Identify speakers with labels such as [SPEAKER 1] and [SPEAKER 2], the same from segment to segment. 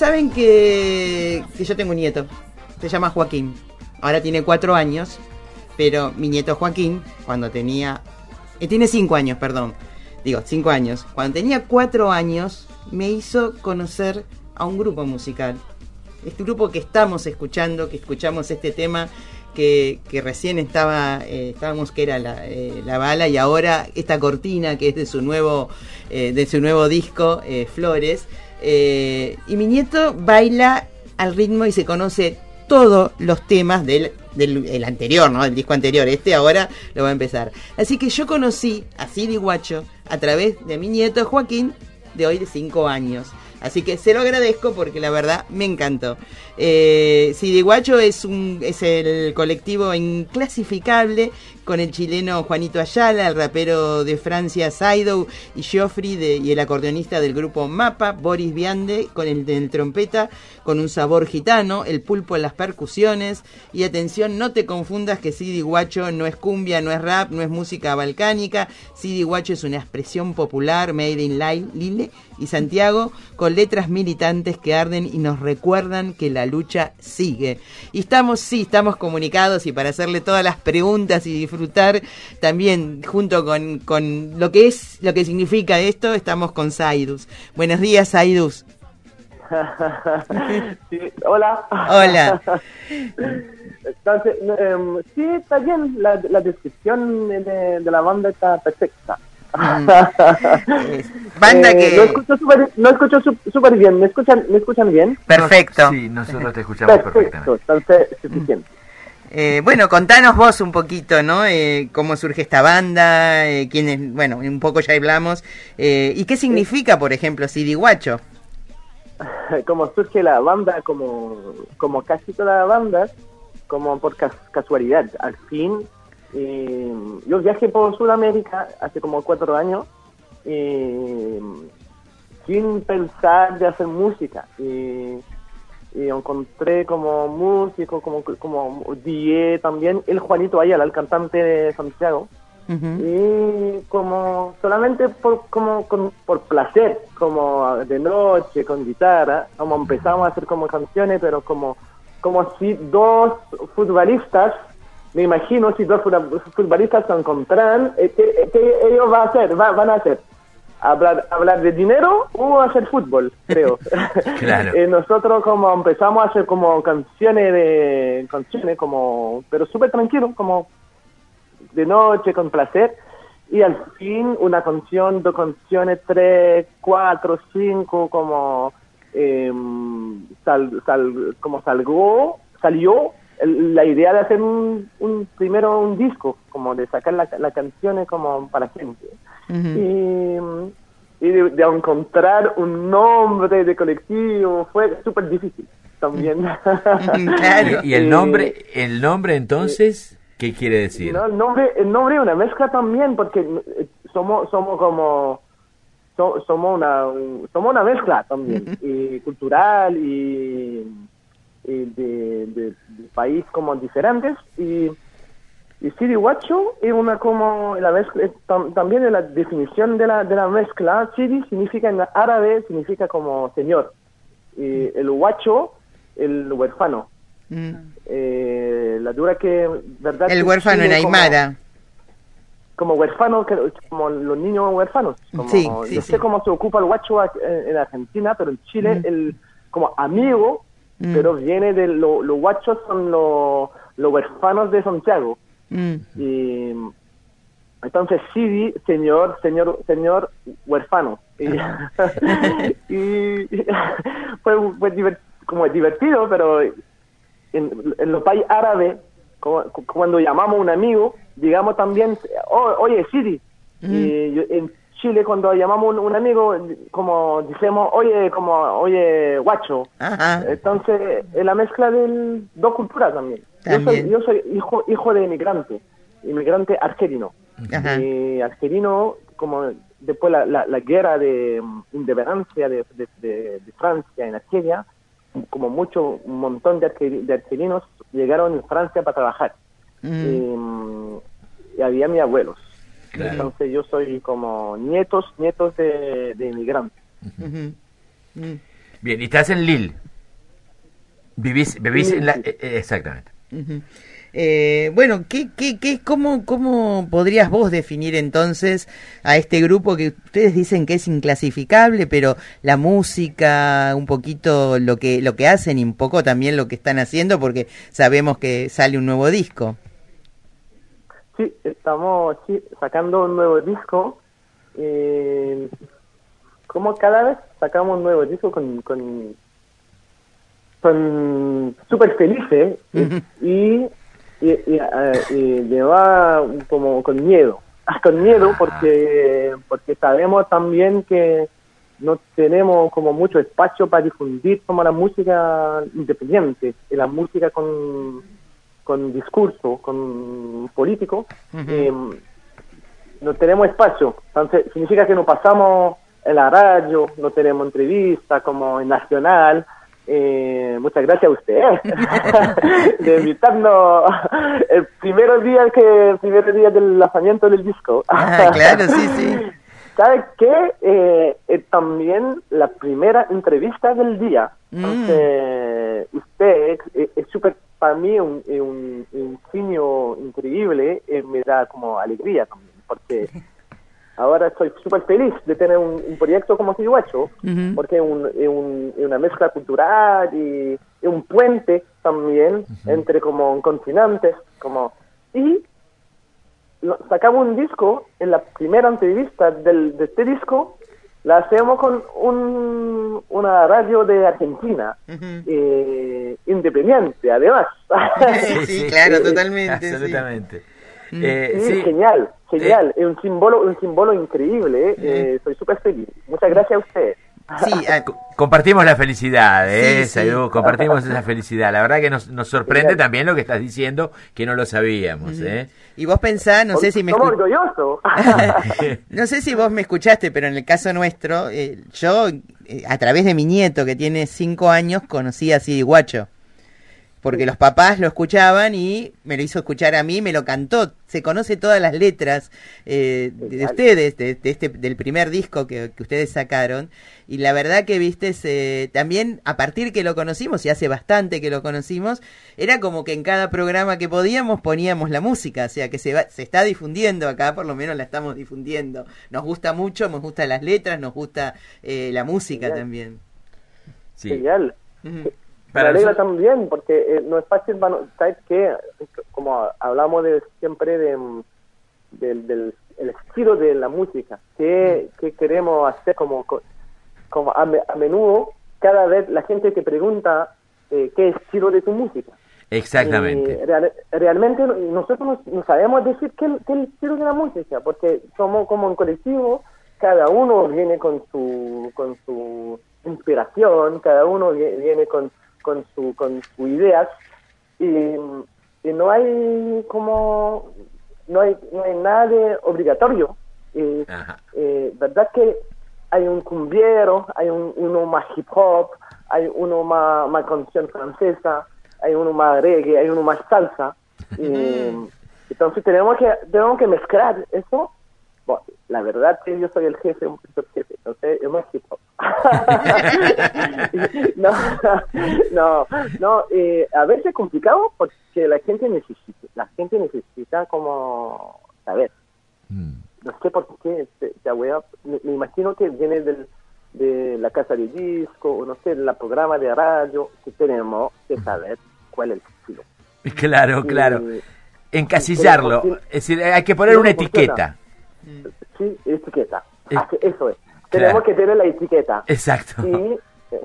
[SPEAKER 1] saben que yo tengo un nieto, se llama Joaquín, ahora tiene 4 años, pero mi nieto Joaquín, cuando tenía... tiene 5 años, perdón, digo, 5 años. Cuando tenía 4 años, me hizo conocer a un grupo musical. Este grupo que estamos escuchando, que escuchamos este tema, que recién estábamos, que era la bala, y ahora esta cortina que es de su nuevo disco, Flores. Y mi nieto baila al ritmo y se conoce todos los temas del anterior, ¿no? Del disco anterior. Ahora lo va a empezar. Así que yo conocí a Sidi Guacho a través de mi nieto Joaquín, de hoy de 5 años. Así que se lo agradezco porque la verdad me encantó. Sidi Guacho es el colectivo inclasificable con el chileno Juanito Ayala, el rapero de Francia Saido y Geoffrey y el acordeonista del grupo Mapa, Boris Viande, con el del trompeta, con un sabor gitano, el pulpo en las percusiones. Y atención, no te confundas que Sidi Guacho no es cumbia, no es rap, no es música balcánica. Sidi Guacho es una expresión popular made in Lille y Santiago, con letras militantes que arden y nos recuerdan que la lucha sigue. Y estamos comunicados, y para hacerle todas las preguntas y disfrutar también junto con lo que significa esto, estamos con Saidus. Buenos días, Saidus.
[SPEAKER 2] Sí, hola.
[SPEAKER 1] Hola.
[SPEAKER 2] Entonces, sí, está bien, la descripción de la banda está perfecta.
[SPEAKER 1] Banda que...
[SPEAKER 2] No escucho súper bien. ¿Me escuchan bien?
[SPEAKER 1] Perfecto.
[SPEAKER 3] Sí, nosotros te escuchamos perfectamente.
[SPEAKER 2] Entonces, suficiente.
[SPEAKER 1] Bueno, contanos vos un poquito, ¿no? Cómo surge esta banda, quiénes, bueno, un poco ya hablamos, y qué significa, por ejemplo, Sidi Guacho.
[SPEAKER 2] Como surge la banda, como casi toda la banda, como por casualidad. Al fin, yo viajé por Sudamérica hace como 4 años, sin pensar de hacer música. Y encontré como músico, como DJ también, el Juanito Ayala, el cantante de Santiago. Uh-huh. Y como solamente por placer, como de noche con guitarra, como empezamos a hacer como canciones, pero como si 2 futbolistas, me imagino, si 2 futbolistas se encontraran, ¿qué ellos van a hacer? Hablar de dinero o hacer fútbol, creo.
[SPEAKER 3] Claro.
[SPEAKER 2] Nosotros como empezamos a hacer como canciones como, pero súper tranquilo, como de noche, con placer, y al fin una canción, 2 canciones, 3, 4, 5, como salió la idea de hacer primero un disco, como de sacar las canciones como para gente. Uh-huh. Y de encontrar un nombre de colectivo fue súper difícil también.
[SPEAKER 1] Claro.
[SPEAKER 3] ¿Y el nombre entonces qué quiere decir?
[SPEAKER 2] No, el nombre es una mezcla también, porque somos una mezcla también, y cultural y de país como diferentes, y Sidi Guacho es una como la mezcla, también la definición de la mezcla. Sidi significa en árabe, significa como señor, y el guacho, el huérfano. La dura que, ¿verdad?
[SPEAKER 1] El huérfano en Aymara.
[SPEAKER 2] Como huérfano, como los niños huérfanos. Como,
[SPEAKER 1] sí,
[SPEAKER 2] no sé cómo se ocupa el guacho en Argentina, pero en Chile, como amigo, pero viene de los guachos son los huérfanos de Santiago. Y entonces Sidi, señor huérfano. Y fue divertido, pero en los países árabes, cuando llamamos a un amigo, digamos también, oye, Sidi. Y en Chile, cuando llamamos a un amigo, como decimos, oye, guacho.
[SPEAKER 1] Ajá.
[SPEAKER 2] Entonces, es la mezcla de 2 culturas también. Yo soy hijo de inmigrante argelino.
[SPEAKER 1] Ajá.
[SPEAKER 2] Y argelino, como después la guerra de independencia de Francia en Argelia, como un montón de argelinos llegaron a Francia para trabajar. Y había mis abuelos. Claro. Entonces yo soy como nietos de inmigrantes.
[SPEAKER 3] Bien, y estás en Lille. Vivís
[SPEAKER 2] Sí,
[SPEAKER 3] en la...
[SPEAKER 2] sí.
[SPEAKER 3] exactamente.
[SPEAKER 1] Ujú. Bueno, cómo podrías vos definir entonces a este grupo que ustedes dicen que es inclasificable, pero la música, un poquito lo que hacen y un poco también lo que están haciendo, porque sabemos que sale un nuevo disco?
[SPEAKER 2] Sí, estamos sacando un nuevo disco. Como cada vez sacamos un nuevo disco son súper felices y lleva como con miedo. Con miedo porque sabemos también que no tenemos como mucho espacio para difundir como la música independiente y la música con discurso, con político. No tenemos espacio. Entonces significa que no pasamos en la radio, no tenemos entrevista como en Nacional. Muchas gracias a usted de invitarnos el primer día del lanzamiento del disco.
[SPEAKER 1] Claro, sí.
[SPEAKER 2] ¿Sabe qué? Es también la primera entrevista del día. Entonces, usted es súper, para mí, un ingenio increíble. Me da como alegría también, porque ahora estoy súper feliz de tener un proyecto como Sirihuacho, porque es una mezcla cultural y es un puente también entre como continentes, y sacamos un disco. En la primera entrevista de este disco la hacemos con una radio de Argentina, independiente además.
[SPEAKER 1] Sí, claro, totalmente.
[SPEAKER 3] Absolutamente.
[SPEAKER 2] Sí, genial. Es un símbolo increíble. Soy súper feliz. Muchas gracias a ustedes.
[SPEAKER 1] Sí,
[SPEAKER 3] compartimos la felicidad,
[SPEAKER 1] Sí,
[SPEAKER 3] Sayú, compartimos esa felicidad. La verdad que nos sorprende
[SPEAKER 2] Genial.
[SPEAKER 3] también lo que estás diciendo, que no lo sabíamos,
[SPEAKER 1] Y vos pensás, no sé si me
[SPEAKER 2] Somos orgullosos.
[SPEAKER 1] no sé si vos me escuchaste, pero en el caso nuestro, yo a través de mi nieto que tiene 5 años conocí a Sidi Guacho. Porque los papás lo escuchaban y me lo hizo escuchar a mí, me lo cantó. Se conoce todas las letras de ustedes, del primer disco que ustedes sacaron. Y la verdad que, viste, también a partir que lo conocimos, y hace bastante que lo conocimos, era como que en cada programa que podíamos poníamos la música. O sea que se está difundiendo acá, por lo menos la estamos difundiendo. Nos gusta mucho, nos gustan las letras, nos gusta la música también.
[SPEAKER 3] Sí.
[SPEAKER 2] Genial. Me
[SPEAKER 3] Para
[SPEAKER 2] alegra
[SPEAKER 3] nosotros-
[SPEAKER 2] también, porque no es fácil, ¿sabes qué? Como hablamos siempre del el estilo de la música, ¿qué queremos hacer? Como a menudo, cada vez la gente te pregunta qué estilo de tu música.
[SPEAKER 3] Exactamente.
[SPEAKER 2] Y realmente nosotros no sabemos decir qué el estilo de la música, porque somos como un colectivo, cada uno viene con su inspiración, cada uno viene con sus ideas, y no hay nada de obligatorio.
[SPEAKER 3] Ajá.
[SPEAKER 2] Verdad que hay un cumbiero, hay uno más hip hop, hay uno más canción francesa, hay uno más reggae, hay uno más salsa. Entonces tenemos que mezclar eso. Bueno, la verdad que yo soy el jefe, un profesor jefe, entonces es más hip hop. No, a veces es complicado porque la gente necesita como saber. No sé por qué, me imagino que viene de la casa de disco, o no sé, del programa de radio, que tenemos que saber cuál es el estilo.
[SPEAKER 3] Claro. Encasillarlo. Es decir, hay que poner una etiqueta.
[SPEAKER 2] Sí, etiqueta. Eso es.
[SPEAKER 3] Claro.
[SPEAKER 2] Tenemos que tener la etiqueta.
[SPEAKER 3] Exacto.
[SPEAKER 2] Y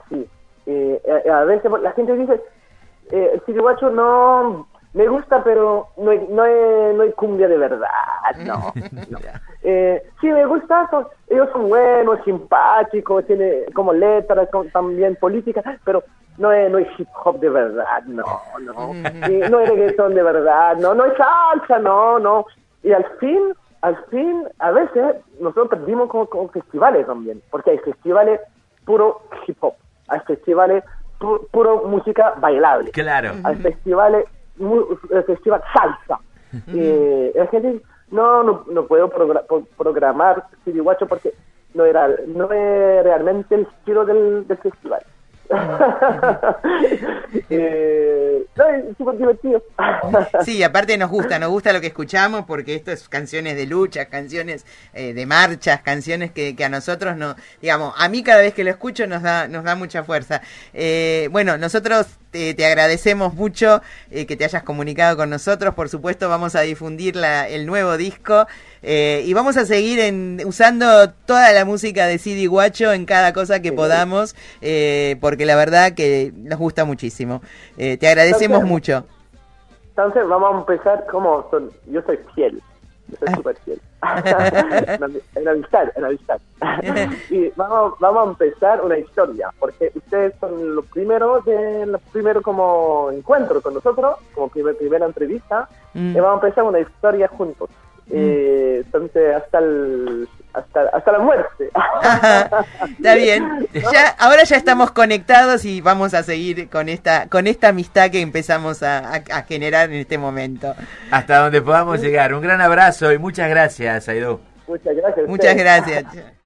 [SPEAKER 2] a veces la gente dice, el Sirihuacho no me gusta, pero no hay cumbia de verdad. No. Sí me gusta, ellos son buenos, simpáticos, tiene como letras también políticas, pero no es hip hop de verdad, no. Y no es reggaetón de verdad, no es salsa, no. Y al fin, a veces nosotros perdimos con festivales también, porque hay festivales puro hip hop, hay festivales puro música bailable,
[SPEAKER 3] Claro.
[SPEAKER 2] hay festivales festival salsa. La gente dice, no puedo programar Sirihuacho porque no es realmente el estilo del festival. Es súper divertido.
[SPEAKER 1] Sí, aparte nos gusta lo que escuchamos, porque esto es canciones de lucha, canciones de marchas, canciones que a nosotros no, digamos, a mí cada vez que lo escucho nos da mucha fuerza. Bueno, nosotros te agradecemos mucho que te hayas comunicado con nosotros. Por supuesto vamos a difundir el nuevo disco y vamos a seguir usando toda la música de CD Guacho en cada cosa que podamos, porque la verdad que nos gusta muchísimo. Te agradecemos mucho.
[SPEAKER 2] Entonces vamos a empezar yo soy fiel. Yo soy súper fiel. en avistar. Y vamos a empezar una historia, porque ustedes son los primeros como encuentro con nosotros, como primera entrevista, y vamos a empezar una historia juntos. Entonces hasta la muerte.
[SPEAKER 1] Está bien. Ahora ya estamos conectados y vamos a seguir con esta amistad que empezamos a generar en este momento.
[SPEAKER 3] Hasta donde podamos llegar. Un gran abrazo y muchas gracias, Aidó.
[SPEAKER 2] Muchas gracias.
[SPEAKER 1] Muchas gracias.